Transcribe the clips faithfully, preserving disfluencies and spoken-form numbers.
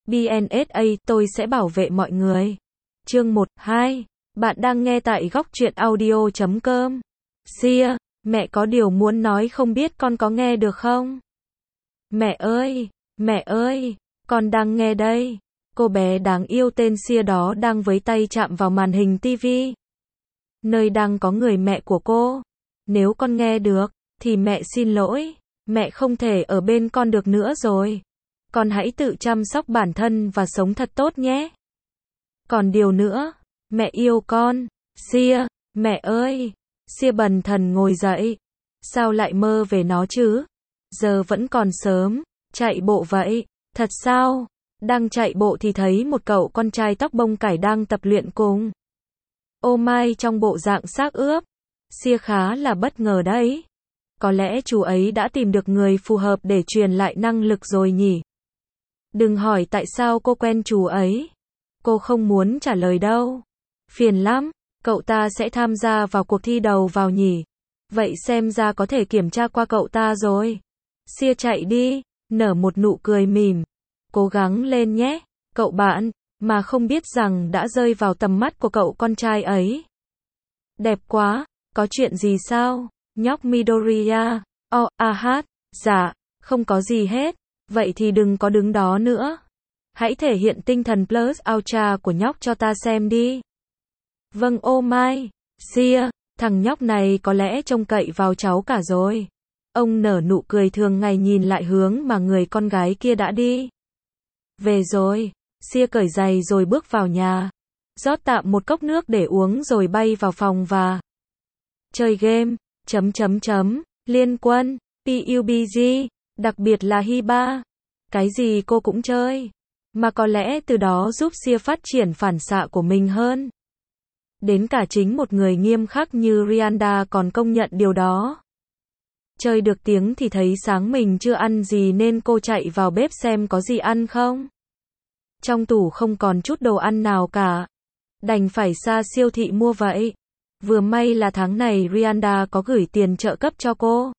bê en ét a, tôi sẽ bảo vệ mọi người. Chương một, hai. Bạn đang nghe tại góc truyện audio chấm com. Sia, mẹ có điều muốn nói không biết con có nghe được không? Mẹ ơi, mẹ ơi, con đang nghe đây. Cô bé đáng yêu tên Sia đó đang với tay chạm vào màn hình tivi. Nơi đang có người mẹ của cô. Nếu con nghe được, thì mẹ xin lỗi. Mẹ không thể ở bên con được nữa rồi. Con hãy tự chăm sóc bản thân và sống thật tốt nhé. Còn điều nữa, mẹ yêu con. Sia, mẹ ơi. Sia bần thần ngồi dậy. Sao lại mơ về nó chứ? Giờ vẫn còn sớm, chạy bộ vậy. Thật sao? Đang chạy bộ thì thấy một cậu con trai tóc bông cải đang tập luyện cùng. Ô mai trong bộ dạng xác ướp. Sia khá là bất ngờ đấy. Có lẽ chú ấy đã tìm được người phù hợp để truyền lại năng lực rồi nhỉ? Đừng hỏi tại sao cô quen chú ấy. Cô không muốn trả lời đâu. Phiền lắm, cậu ta sẽ tham gia vào cuộc thi đầu vào nhỉ? Vậy xem ra có thể kiểm tra qua cậu ta rồi. Sia chạy đi, nở một nụ cười mỉm. Cố gắng lên nhé, cậu bạn, mà không biết rằng đã rơi vào tầm mắt của cậu con trai ấy. Đẹp quá, có chuyện gì sao? Nhóc Midoriya, oh, à hát, dạ, không có gì hết, vậy thì đừng có đứng đó nữa. Hãy thể hiện tinh thần plus ultra của nhóc cho ta xem đi. Vâng ô mai, Sia, thằng nhóc này có lẽ trông cậy vào cháu cả rồi. Ông nở nụ cười thường ngày nhìn lại hướng mà người con gái kia đã đi. Về rồi, Sia cởi giày rồi bước vào nhà. Rót tạm một cốc nước để uống rồi bay vào phòng và chơi game, chấm chấm chấm, Liên Quân, pê u bê giê, đặc biệt là Hiba. Cái gì cô cũng chơi. Mà có lẽ từ đó giúp Sia phát triển phản xạ của mình hơn. Đến cả chính một người nghiêm khắc như Rianda còn công nhận điều đó. Chơi được tiếng thì thấy sáng mình chưa ăn gì nên cô chạy vào bếp xem có gì ăn không. Trong tủ không còn chút đồ ăn nào cả. Đành phải ra siêu thị mua vậy. Vừa may là tháng này Rianda có gửi tiền trợ cấp cho cô.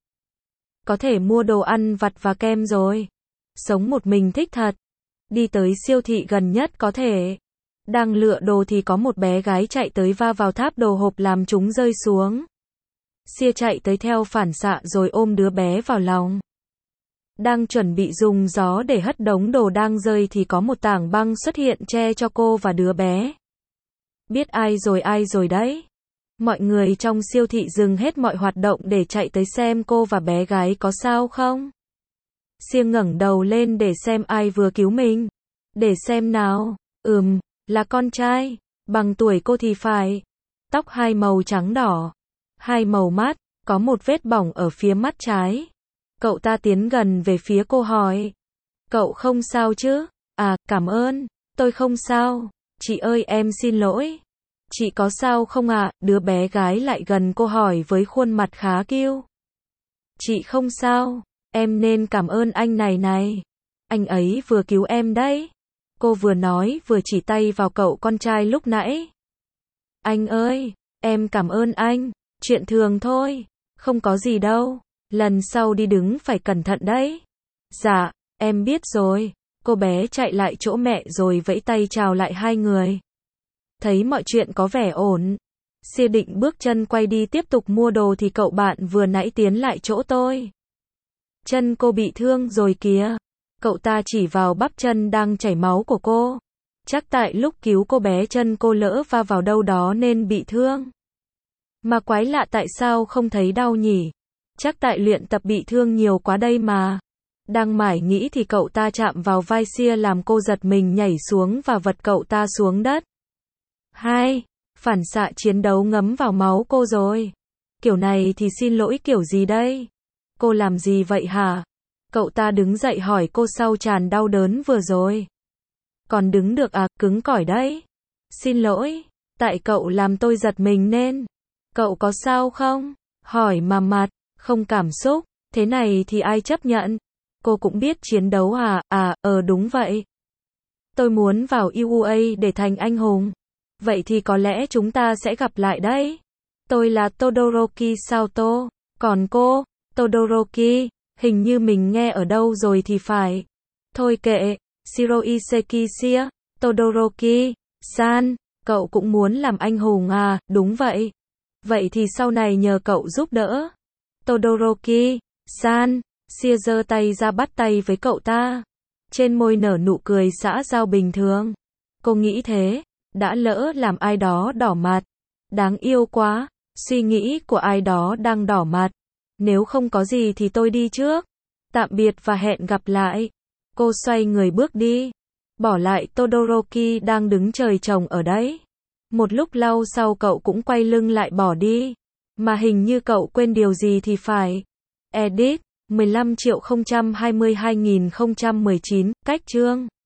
Có thể mua đồ ăn vặt và kem rồi. Sống một mình thích thật. Đi tới siêu thị gần nhất có thể. Đang lựa đồ thì có một bé gái chạy tới va vào tháp đồ hộp làm chúng rơi xuống. Sia chạy tới theo phản xạ rồi ôm đứa bé vào lòng. Đang chuẩn bị dùng gió để hất đống đồ đang rơi thì có một tảng băng xuất hiện che cho cô và đứa bé. Biết ai rồi ai rồi đấy. Mọi người trong siêu thị dừng hết mọi hoạt động để chạy tới xem cô và bé gái có sao không. Sia ngẩng đầu lên để xem ai vừa cứu mình. Để xem nào, ừm, là con trai, bằng tuổi cô thì phải. Tóc hai màu trắng đỏ, hai màu mắt, có một vết bỏng ở phía mắt trái. Cậu ta tiến gần về phía cô hỏi. Cậu không sao chứ? À, cảm ơn, tôi không sao. Chị ơi em xin lỗi. Chị có sao không ạ? À? Đứa bé gái lại gần cô hỏi với khuôn mặt khá kiêu. Chị không sao, em nên cảm ơn anh này này. Anh ấy vừa cứu em đấy. Cô vừa nói vừa chỉ tay vào cậu con trai lúc nãy. Anh ơi, em cảm ơn anh, chuyện thường thôi, không có gì đâu, lần sau đi đứng phải cẩn thận đấy. Dạ, em biết rồi. Cô bé chạy lại chỗ mẹ rồi vẫy tay chào lại hai người. Thấy mọi chuyện có vẻ ổn. Sia định bước chân quay đi tiếp tục mua đồ thì cậu bạn vừa nãy tiến lại chỗ tôi. Chân cô bị thương rồi kìa. Cậu ta chỉ vào bắp chân đang chảy máu của cô. Chắc tại lúc cứu cô bé chân cô lỡ va vào đâu đó nên bị thương. Mà quái lạ tại sao không thấy đau nhỉ? Chắc tại luyện tập bị thương nhiều quá đây mà. Đang mải nghĩ thì cậu ta chạm vào vai Sia làm cô giật mình nhảy xuống và vật cậu ta xuống đất. Hai, phản xạ chiến đấu ngấm vào máu cô rồi. Kiểu này thì xin lỗi kiểu gì đây? Cô làm gì vậy hả? Cậu ta đứng dậy hỏi cô sau tràn đau đớn vừa rồi. Còn đứng được à, cứng cỏi đấy. Xin lỗi, tại cậu làm tôi giật mình nên. Cậu có sao không? Hỏi mà mặt, không cảm xúc, thế này thì ai chấp nhận? Cô cũng biết chiến đấu à? À, ờ đúng vậy. Tôi muốn vào u a để thành anh hùng. Vậy thì có lẽ chúng ta sẽ gặp lại đấy. Tôi là Todoroki Sato, còn cô, Todoroki, hình như mình nghe ở đâu rồi thì phải. Thôi kệ, Shiroiseki Sia, Todoroki, san, cậu cũng muốn làm anh hùng à, đúng vậy. Vậy thì sau này nhờ cậu giúp đỡ. Todoroki, san, Sia giơ tay ra bắt tay với cậu ta. Trên môi nở nụ cười xã giao bình thường. Cô nghĩ thế, đã lỡ làm ai đó đỏ mặt. Đáng yêu quá, suy nghĩ của ai đó đang đỏ mặt. Nếu không có gì thì tôi đi trước. Tạm biệt và hẹn gặp lại. Cô xoay người bước đi. Bỏ lại Todoroki đang đứng trời trồng ở đấy. Một lúc lâu sau cậu cũng quay lưng lại bỏ đi. Mà hình như cậu quên điều gì thì phải. Edit, mười lăm triệu không trăm hai mươi hai nghìn không trăm mười chín, cách chương.